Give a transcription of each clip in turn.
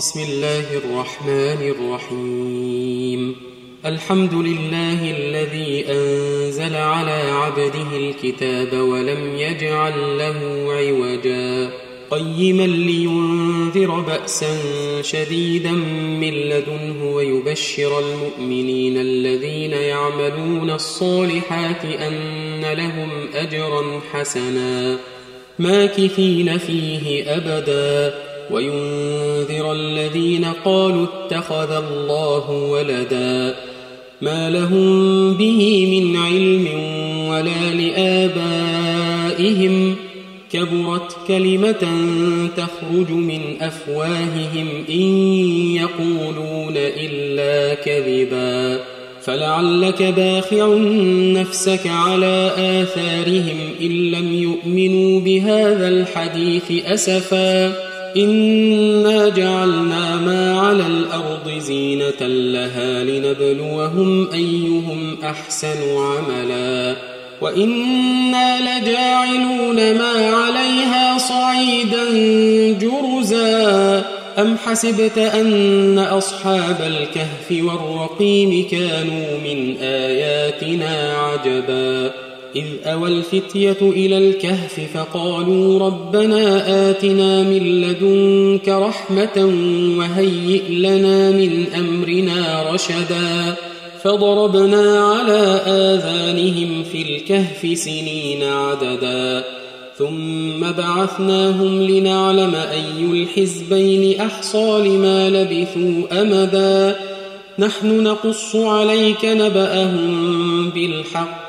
بسم الله الرحمن الرحيم. الحمد لله الذي أنزل على عبده الكتاب ولم يجعل له عوجا قيما لينذر بأسا شديدا من لدنه ويبشر المؤمنين الذين يعملون الصالحات أن لهم أجرا حسنا ماكثين فيه أبدا وينذر الذين قالوا اتخذ الله ولدا ما لهم به من علم ولا لآبائهم كبرت كلمة تخرج من أفواههم إن يقولون إلا كذبا فلعلك باخع نفسك على آثارهم إن لم يؤمنوا بهذا الحديث أسفا إنا جعلنا ما على الأرض زينة لها لنبلوهم أيهم أحسن عملا وإنا لجاعلون ما عليها صعيدا جرزا أم حسبت أن أصحاب الكهف والرقيم كانوا من آياتنا عجبا إذ أوى الفتية إلى الكهف فقالوا ربنا آتنا من لدنك رحمة وهيئ لنا من أمرنا رشدا فضربنا على آذانهم في الكهف سنين عددا ثم بعثناهم لنعلم أي الحزبين أحصى لما لبثوا أمدا نحن نقص عليك نبأهم بالحق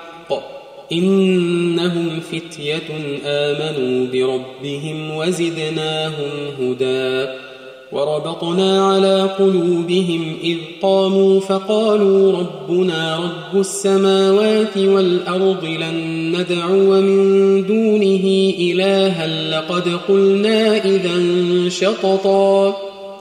إنهم فتية آمنوا بربهم وزدناهم هدى وربطنا على قلوبهم إذ قاموا فقالوا ربنا رب السماوات والأرض لن ندعو من دونه إلها لقد قلنا إذا شططا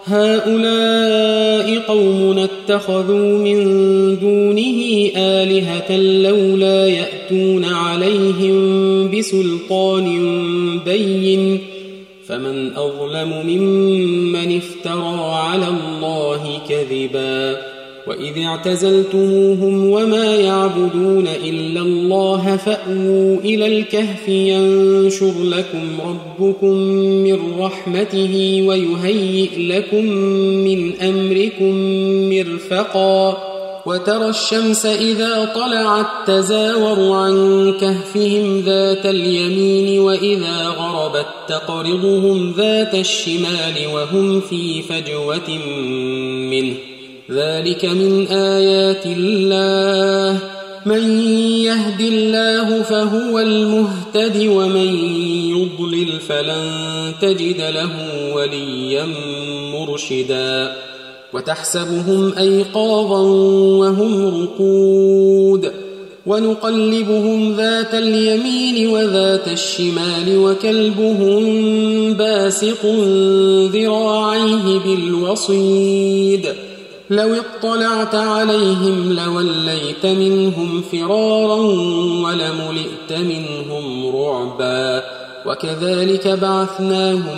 هؤلاء قومنا اتخذوا من دونه آلهة لولا يأتون عليهم بسلطان بين فمن أظلم ممن افترى على الله كذبا وإذ اعتزلتموهم وما يعبدون إلا الله فأووا إلى الكهف ينشر لكم ربكم من رحمته ويهيئ لكم من أمركم مرفقا وترى الشمس إذا طلعت تزاور عن كهفهم ذات اليمين وإذا غربت تقرضهم ذات الشمال وهم في فجوة منه ذلك من آيات الله من يهد الله فهو المهتد ومن يضلل فلن تجد له وليا مرشدا وتحسبهم أيقاظا وهم رقود ونقلبهم ذات اليمين وذات الشمال وكلبهم باسط ذراعيه بالوصيد لو اطلعت عليهم لوليت منهم فرارا ولملئت منهم رعبا وكذلك بعثناهم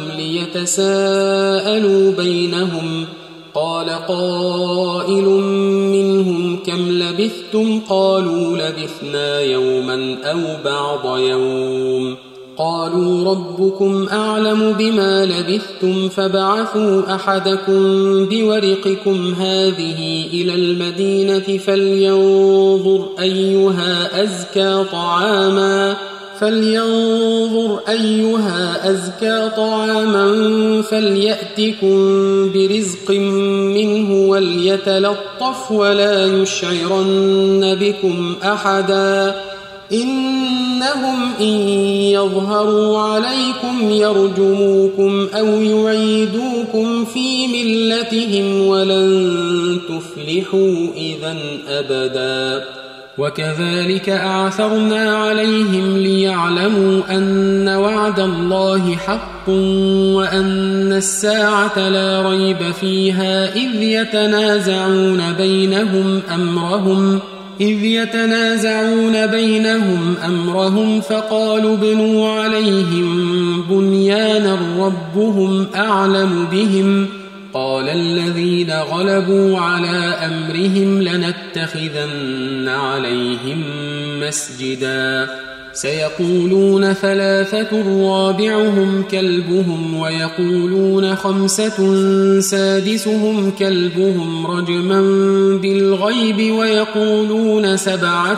ليتساءلوا بينهم قال قائل منهم كم لبثتم قالوا لبثنا يوما أو بعض يوم قالوا ربكم أعلم بما لبثتم فبعثوا أحدكم بورقكم هذه إلى المدينة فلينظر أيها أزكى طعاما فليأتكم برزق منه وليتلطف ولا يشعرن بكم أحدا إنهم إن يظهروا عليكم يرجموكم أو يعيدوكم في ملتهم ولن تفلحوا إذا أبدا وكذلك أعثرنا عليهم ليعلموا أن وعد الله حق وأن الساعة لا ريب فيها إذ يتنازعون بينهم أمرهم فقالوا ابنوا عليهم بنيانا ربهم أعلم بهم قال الذين غلبوا على أمرهم لنتخذن عليهم مسجدا سيقولون 3 رابعهم كلبهم ويقولون 5 سادسهم كلبهم رجما بالغيب ويقولون 7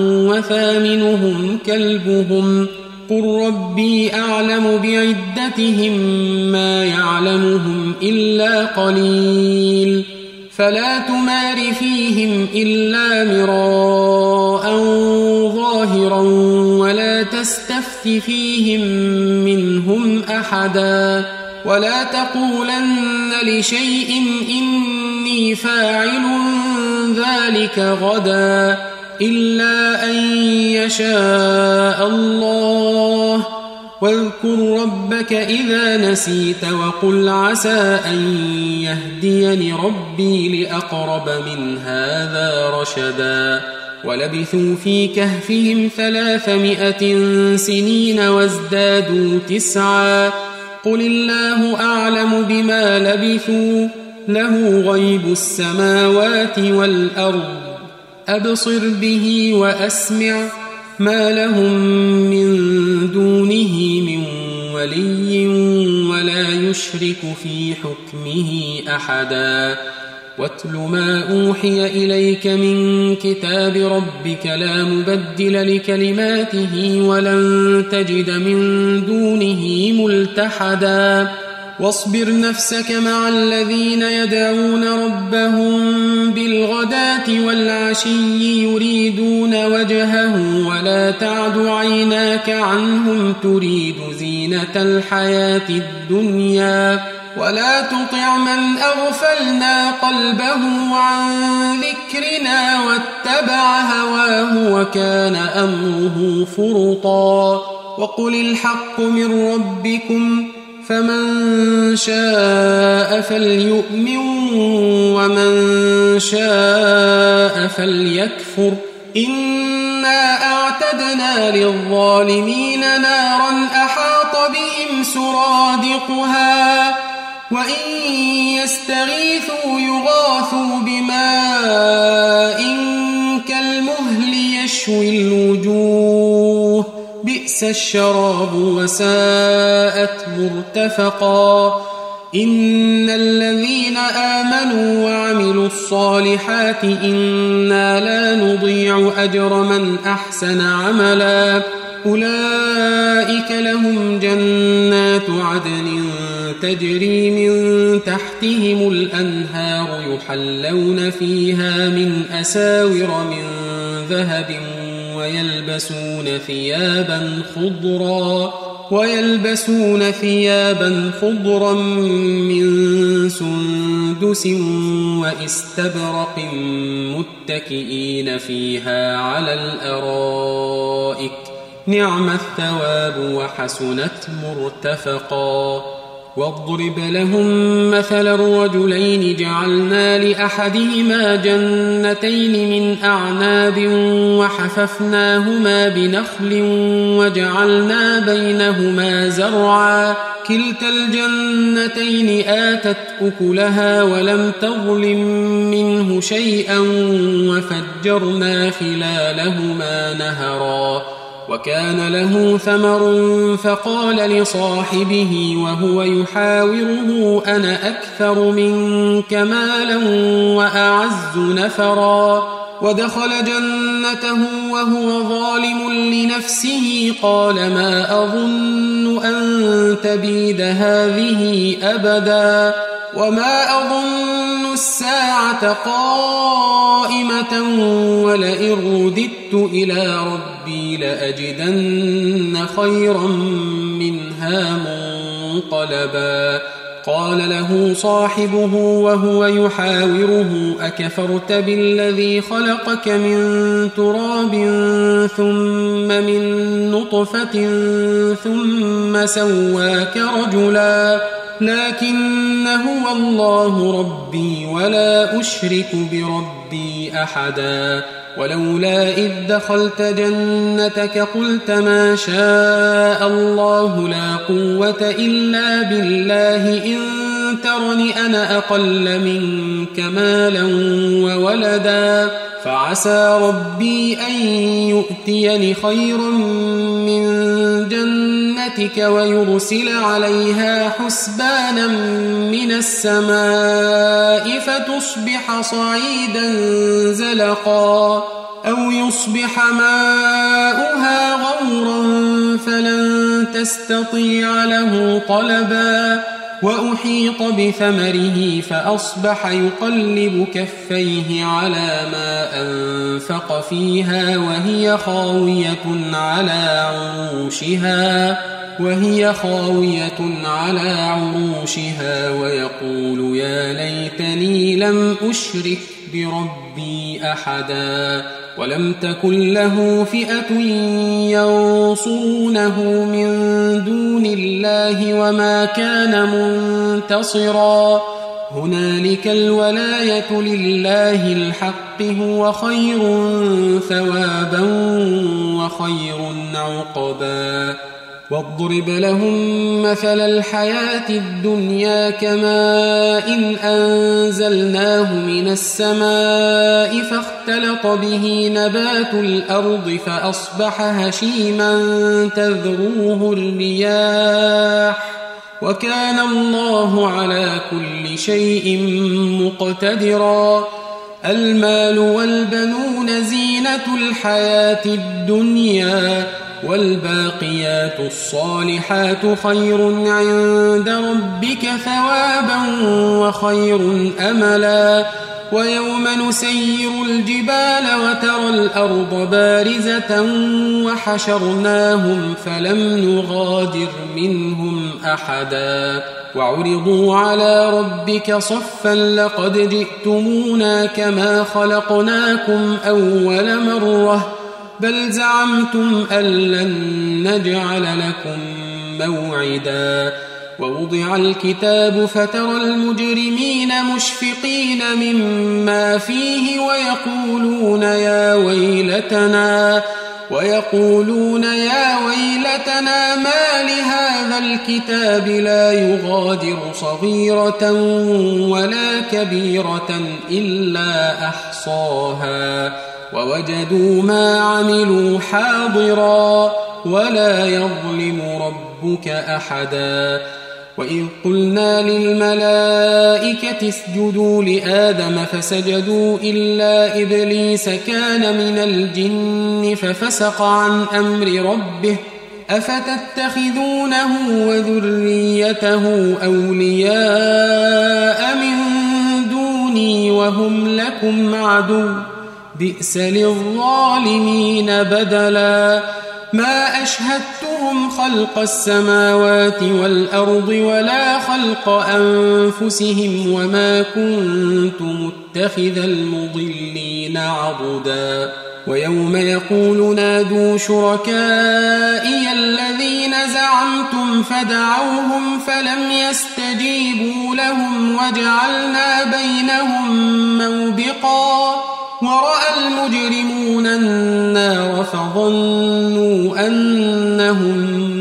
وثامنهم كلبهم قل ربي أعلم بعدتهم ما يعلمهم إلا قليل فلا تمار فيهم إلا مراء ظاهرا ولا تستفت فيهم منهم أحدا ولا تقولن لشيء إني فاعل ذلك غدا إلا أن يشاء الله واذكر ربك إذا نسيت وقل عسى أن يهديني ربي لأقرب من هذا رشدا ولبثوا في كهفهم 300 سنين وازدادوا 9 قل الله أعلم بما لبثوا له غيب السماوات والأرض أبصر به وأسمع ما لهم من دونه من ولي ولا يشرك في حكمه أحدا واتل ما أوحي إليك من كتاب ربك لا مبدل لكلماته ولن تجد من دونه ملتحدا واصبر نفسك مع الذين يدعون ربهم بالغداة والعشي يريدون وجهه ولا تعد عيناك عنهم تريد زينة الحياة الدنيا ولا تطع من أغفلنا قلبه عن ذكرنا واتبع هواه وكان أمره فرطا وقل الحق من ربكم فمن شاء فليؤمن ومن شاء فليكفر إنا أعتدنا للظالمين نارا أحاط بهم سرادقها وإن يستغيثوا يغاثوا بماء كالمهل يشوي الوجوه بئس الشراب وساءت مرتفقا إن الذين آمنوا وعملوا الصالحات إنا لا نضيع أجر من أحسن عملا أولئك لهم جنات عدن تجري من تحتهم الأنهار يحلون فيها من أساور من ذهب ويلبسون ثيابا خضرا من سندس واستبرق متكئين فيها على الأرائك نعم الثواب وحسنت مرتفقا واضرب لهم مثل الرجلين جعلنا لأحدهما جنتين من أعناب وحففناهما بنخل وجعلنا بينهما زرعا كلتا الجنتين آتت أكلها ولم تظلم منه شيئا وفجرنا خلالهما نهرا وكان له ثمر فقال لصاحبه وهو يحاوره أنا أكثر منك مالا وأعز نفرا ودخل جنته وهو ظالم لنفسه قال ما أظن أن تبيد هذه أبدا وما أظن الساعة قائمة ولئن رددت إلى ربي لأجدن خيرا منها منقلبا قال له صاحبه وهو يحاوره أكفرت بالذي خلقك من تراب ثم من نطفة ثم سواك رجلا لكن هو الله ربي ولا أشرك بربي أحدا ولولا إذ دخلت جنتك قلت ما شاء الله لا قوة إلا بالله إن ترن أنا أقل منك مالا وولدا فعسى ربي أن يؤتيني خيرا من جنتك ويرسل عليها حسبانا من السماء فتصبح صعيدا زلقا أو يصبح ماؤها غورا فلن تستطيع له طلبا وأحيط بثمره فأصبح يقلب كفيه على ما أنفق فيها وهي خاوية على عروشها ويقول يا ليتني لم أشرك بربي أحدا ولم تكن له فئة ينصرونه من دون الله وما كان منتصرا هنالك الولاية لله الحق هو خير ثوابا وخير عقبا واضرب لهم مثل الحياة الدنيا كماء أنزلناه من السماء فاختلط به نبات الأرض فأصبح هشيما تذروه الرياح وكان الله على كل شيء مقتدرا المال والبنون زينة الحياة الدنيا والباقيات الصالحات خير عند ربك ثوابا وخير أملا ويوم نسير الجبال وترى الأرض بارزة وحشرناهم فلم نغادر منهم أحدا وعرضوا على ربك صفا لقد جئتمونا كما خلقناكم أول مرة بل زعمتم أن لن نجعل لكم موعدا ووضع الكتاب فترى المجرمين مشفقين مما فيه ويقولون يا ويلتنا ما لهذا الكتاب لا يغادر صغيرة ولا كبيرة إلا أحصاها ووجدوا ما عملوا حاضرا ولا يظلم ربك أحدا وإذ قلنا للملائكة اسجدوا لآدم فسجدوا إلا إبليس كان من الجن ففسق عن أمر ربه أفتتخذونه وذريته أولياء من دوني وهم لكم عدو بئس للظالمين بدلا ما أشهدتهم خلق السماوات والأرض ولا خلق أنفسهم وما كنت متخذ المضلين عضدا ويوم يقول نادوا شركائي الذين زعمتم فدعوهم فلم يستجيبوا لهم وجعلنا بينهم موبقا ورأى المجرمون النار فظنوا أنهم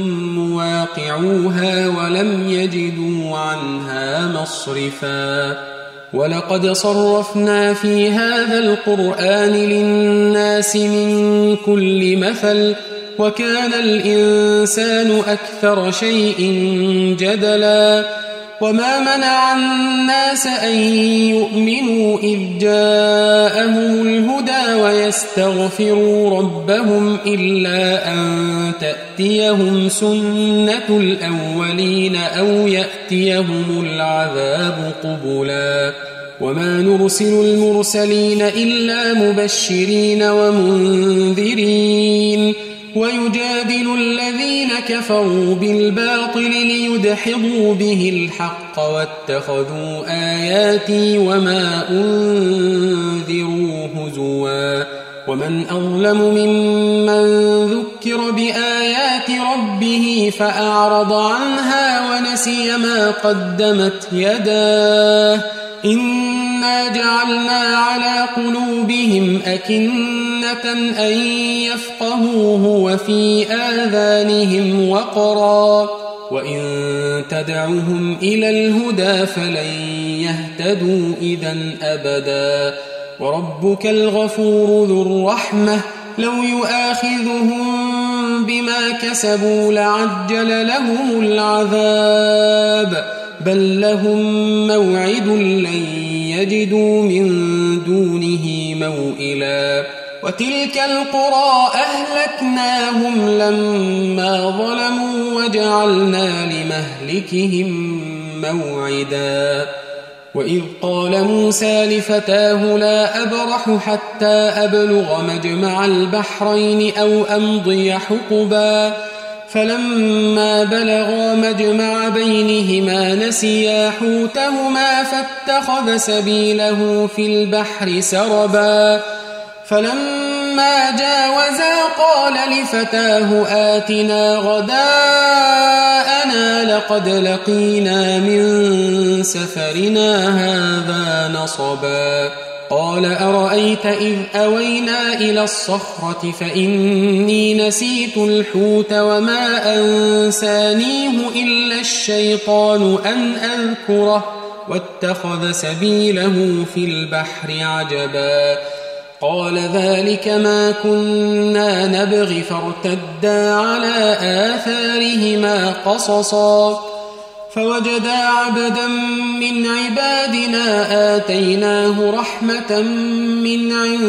مواقعوها ولم يجدوا عنها مصرفا ولقد صرفنا في هذا القرآن للناس من كل مثل وكان الإنسان أكثر شيء جدلا وما منع الناس أن يؤمنوا إذ جاءهم الهدى ويستغفروا ربهم إلا أن تأتيهم سنة الأولين أو يأتيهم العذاب قبلا وما نرسل المرسلين إلا مبشرين ومنذرين ويجادل الذين كفروا بالباطل ليدحضوا به الحق واتخذوا آياتي وما أنذروا هزوا ومن أظلم ممن ذكر بآيات ربه فأعرض عنها ونسي ما قدمت يداه إنا جعلنا على قلوبهم أكنة أن يفقهوه وفي آذانهم وقرا وإن تدعهم إلى الهدى فلن يهتدوا إذا أبدا وربك الغفور ذو الرحمة لو يؤاخذهم بما كسبوا لعجل لهم العذاب بل لهم موعد لن يجدوا من دونه موئلا وتلك القرى أهلكناهم لما ظلموا وجعلنا لمهلكهم موعدا وإذ قال موسى لفتاه لا أبرح حتى أبلغ مجمع البحرين أو أمضي حقبا فلما بلغا مجمع بينهما نسيا حوتهما فاتخذ سبيله في البحر سربا فلما جاوزا قال لفتاه آتنا غداءنا لقد لقينا من سفرنا هذا نصبا قال أرأيت إذ أوينا إلى الصخرة فإني نسيت الحوت وما أنسانيه إلا الشيطان أن أذكره واتخذ سبيله في البحر عجبا قال ذلك ما كنا نبغي فارتدا على آثارهما قصصا فوجدا عبدا من عبادنا آتيناه رحمة من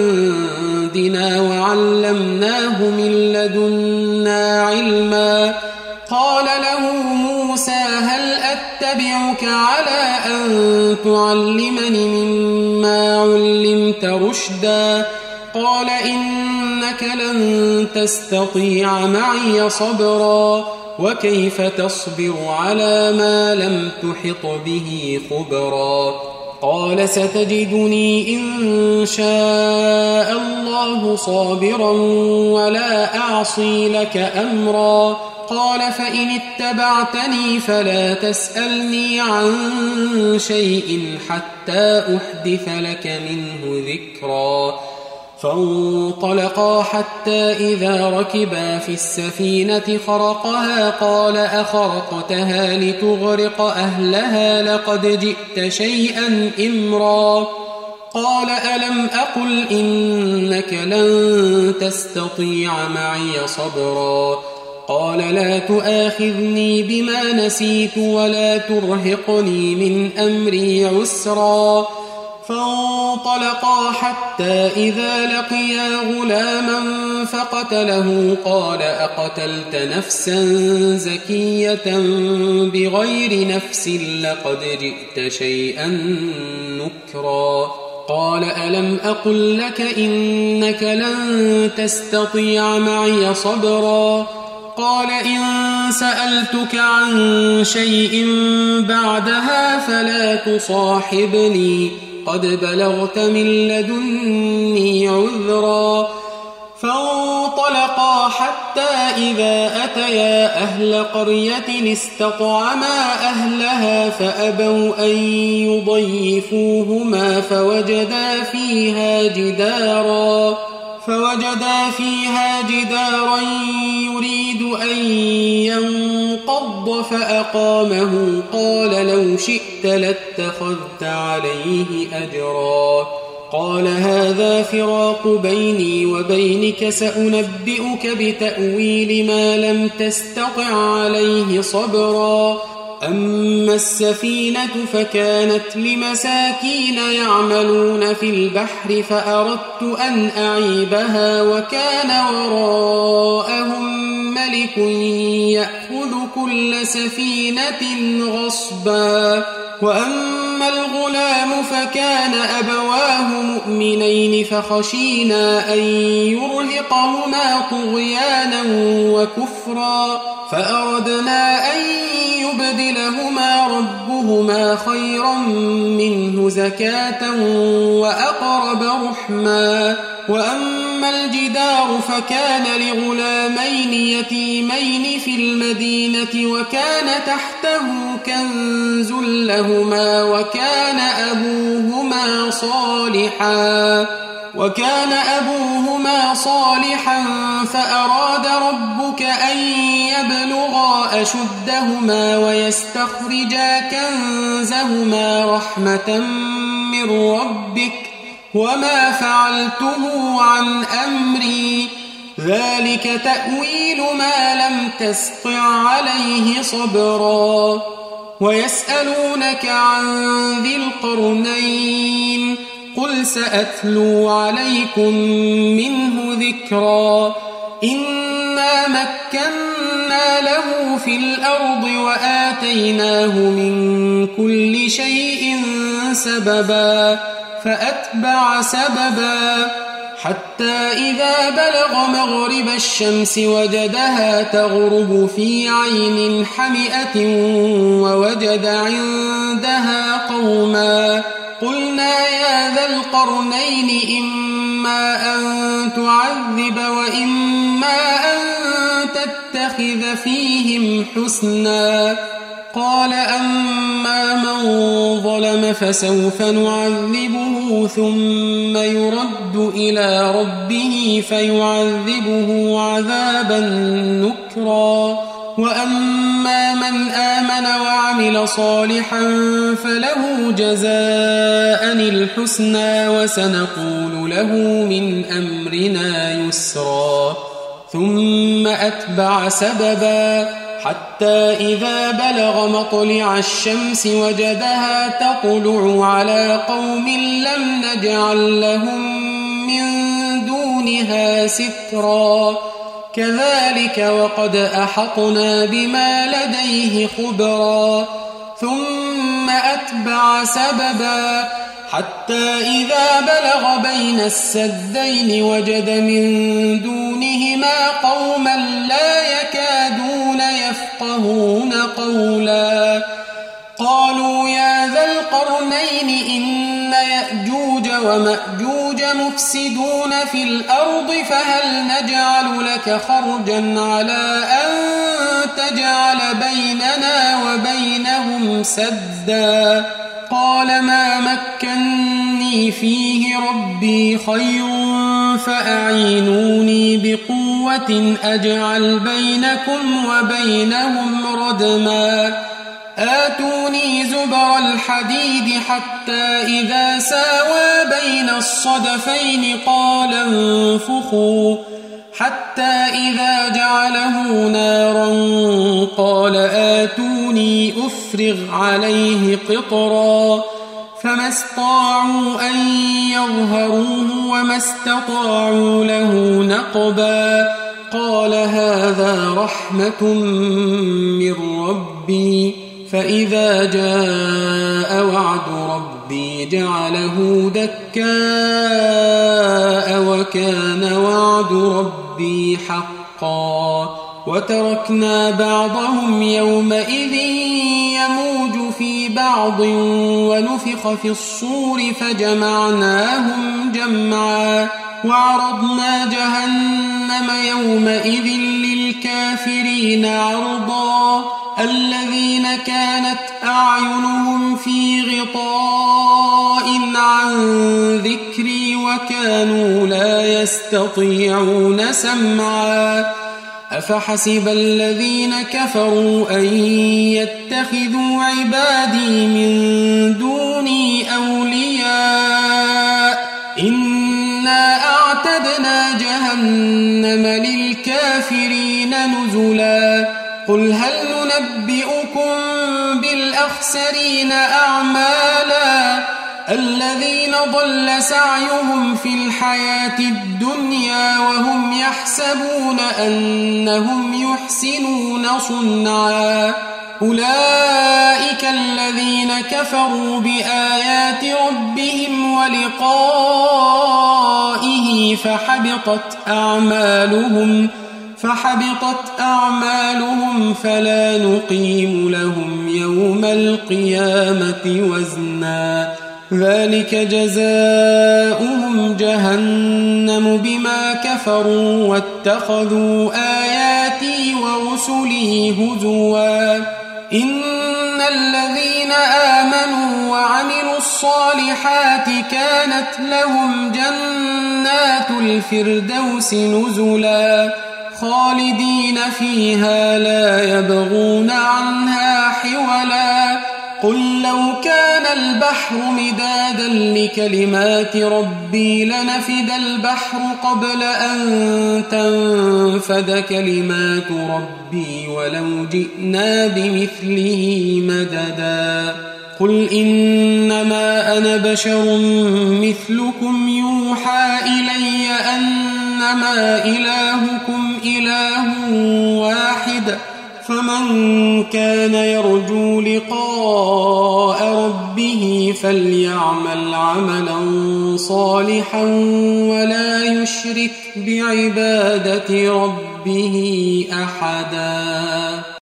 عندنا وعلمناه من لدنا علما قال له موسى هل أتبعك على أن تعلمني مما علمت رشدا قال إنك لن تستطيع معي صبرا وكيف تصبر على ما لم تحط به خبرا قال ستجدني إن شاء الله صابرا ولا أعصي لك أمرا قال فإن اتبعتني فلا تسألني عن شيء حتى أحدث لك منه ذكرا فانطلقا حتى إذا ركبا في السفينة خرقها قال أخرقتها لتغرق أهلها لقد جئت شيئا إمرا قال ألم أقل إنك لن تستطيع معي صبرا قال لا تؤاخذني بما نسيت ولا ترهقني من أمري عسرا فانطلقا حتى إذا لقيا غلاما فقتله قال أقتلت نفسا زكية بغير نفس لقد جئت شيئا نكرا قال ألم أقل لك إنك لن تستطيع معي صبرا قال إن سألتك عن شيء بعدها فلا تصاحبني قد بلغت من لدني عذرا فانطلقا حتى إذا أتيا أهل قرية استطعما أهلها فأبوا أن يضيفوهما فوجدا فيها جدارا يريد أن ينقض فأقامه قال لو شئت لاتخذت عليه أجرا قال هذا فراق بيني وبينك سأنبئك بتأويل ما لم تستطع عليه صبرا أما السفينة فكانت لمساكين يعملون في البحر فأردت أن أعيبها وكان وراءهم ملك يأخذ كل سفينة غصبا وأما الغلام فكان أبواه مؤمنين فخشينا أن يرهقهما طغيانا وكفرا فأردنا أن يبدلهما ربهما خيرا منه زكاة وأقرب رحما وأما الجدار فكان لغلامين يتيمين في المدينة وكان تحته كنز لهما وكان أبوهما صالحا وكان أبوهما صالحا فأراد ربك أن يبلغا أشدهما ويستخرجا كنزهما رحمة من ربك وما فعلته عن أمري ذلك تأويل ما لم تسطع عليه صبرا ويسألونك عن ذي القرنين قل سأتلو عليكم منه ذكرا إنا مكنا له في الأرض وآتيناه من كل شيء سببا فأتبع سببا حتى إذا بلغ مغرب الشمس وجدها تغرب في عين حمئة ووجد عندها قوما قلنا يا ذا القرنين إما أن تعذب وإما أن تتخذ فيهم حسنا قال أما من ظلم فسوف نعذبه ثم يرد إلى ربه فيعذبه عذابا نكرا وأما من آمن وعمل صالحا فله جزاء الحسنى وسنقول له من أمرنا يسرا ثم أتبع سببا حتى إذا بلغ مطلع الشمس وجدها تطلع على قوم لم نجعل لهم من دونها سترا كذلك وقد أحطنا بما لديه خبرا ثم أتبع سببا حتى إذا بلغ بين السدين وجد من دونهما قوما لا يكادون يفقهون قولا قالوا يا ذا القرنين إن يأجوج ومأجوج مفسدون في الأرض فهل نجعل لك خرجا على أن تجعل بيننا وبينهم سدا قال ما مكني فيه ربي خير فأعينوني بقوة أجعل بينكم وبينهم ردما آتوني زبر الحديد حتى إذا ساوى بين الصدفين قال انفخوا حتى إذا جعله نارا قال آتوني أفرغ عليه قطرا فما استطاعوا أن يظهروه وما استطاعوا له نقبا قال هذا رحمة من ربي فإذا جاء وعد ربي جعله دكاء وكان وعد ربي حقا وتركنا بعضهم يومئذ يموج في بعض ونفخ في الصور فجمعناهم جمعا وعرضنا جهنم يومئذ للكافرين عرضا الذين كانت أعينهم في غطاء عن ذكري وكانوا لا يستطيعون سمعا أفحسب الذين كفروا أن يتخذوا عبادي من دوني أولياء إنا أعتدنا جهنم للكافرين نزلا قل هل ننبئكم بالأخسرين أعمالا الذين ضل سعيهم في الحياة الدنيا وهم يحسبون أنهم يحسنون صنعا أولئك الذين كفروا بآيات ربهم ولقائه فحبطت أعمالهم فلا نقيم لهم يوم القيامة وزنا ذلك جزاؤهم جهنم بما كفروا واتخذوا آياتي ورسلي هزوا إن الذين آمنوا وعملوا الصالحات كانت لهم جنات الفردوس نزلا خالدين فيها لا يبغون عنها حولا قل لو كان البحر مدادا لكلمات ربي لنفد البحر قبل أن تنفد كلمات ربي ولو جئنا بمثله مددا قل إنما أنا بشر مثلكم يوحى إلي أنما إلهكم إله واحد فمن كان يرجو لقاء ربه فليعمل عملا صالحا ولا يشرك بعبادة ربه أحدا.